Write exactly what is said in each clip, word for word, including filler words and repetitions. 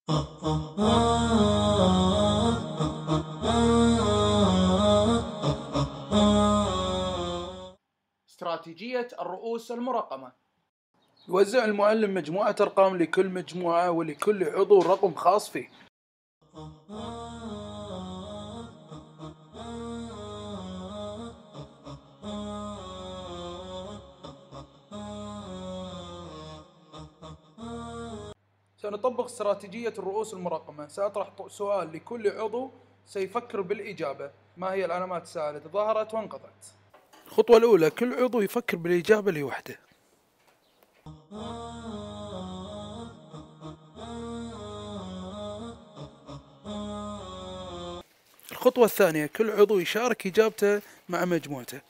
استراتيجية الرؤوس المرقمة. يوزع المعلم مجموعة أرقام لكل مجموعة ولكل عضو رقم خاص فيه. سنطبق استراتيجية الرؤوس المرقمة. سأطرح سؤال لكل عضو سيفكر بالإجابة. ما هي العلامات السائلة؟ ظهرت وانقطعت. الخطوة الأولى، كل عضو يفكر بالإجابة لوحده. الخطوة الثانية، كل عضو يشارك إجابته مع مجموعته.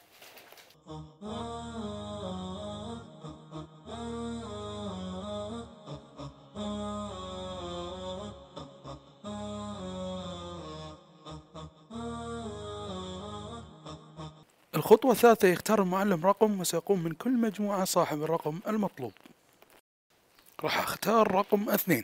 الخطوة الثالثة، يختار المعلم رقم وسيقوم من كل مجموعة صاحب الرقم المطلوب. راح اختار رقم اثنين.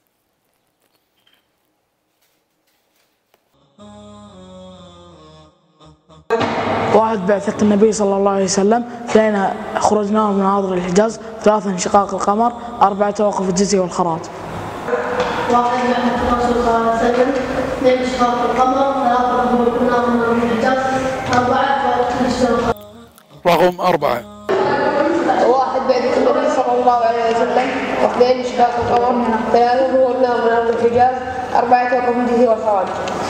واحد، بعثة النبي صلى الله عليه وسلم. اثنين، خرجناه من حاضر الحجاز. ثلاثة، انشقاق القمر. أربعة، توقف الجزية والخراج. واحد، بعثة الرسول صلى الله عليه وسلم. اثنين، انشقاق القمر. ثلاثة، خرجناه من حاضر الحجاز. أربعة، توقف الجزية والخراج. رقم أربعة. واحد، بعثة النبي صلى الله عليه وسلم. اثنين، انشقاق القمر. ثلاثة، خرجناه من حاضر الحجاز. أربعة، توقف الجزية والخراج.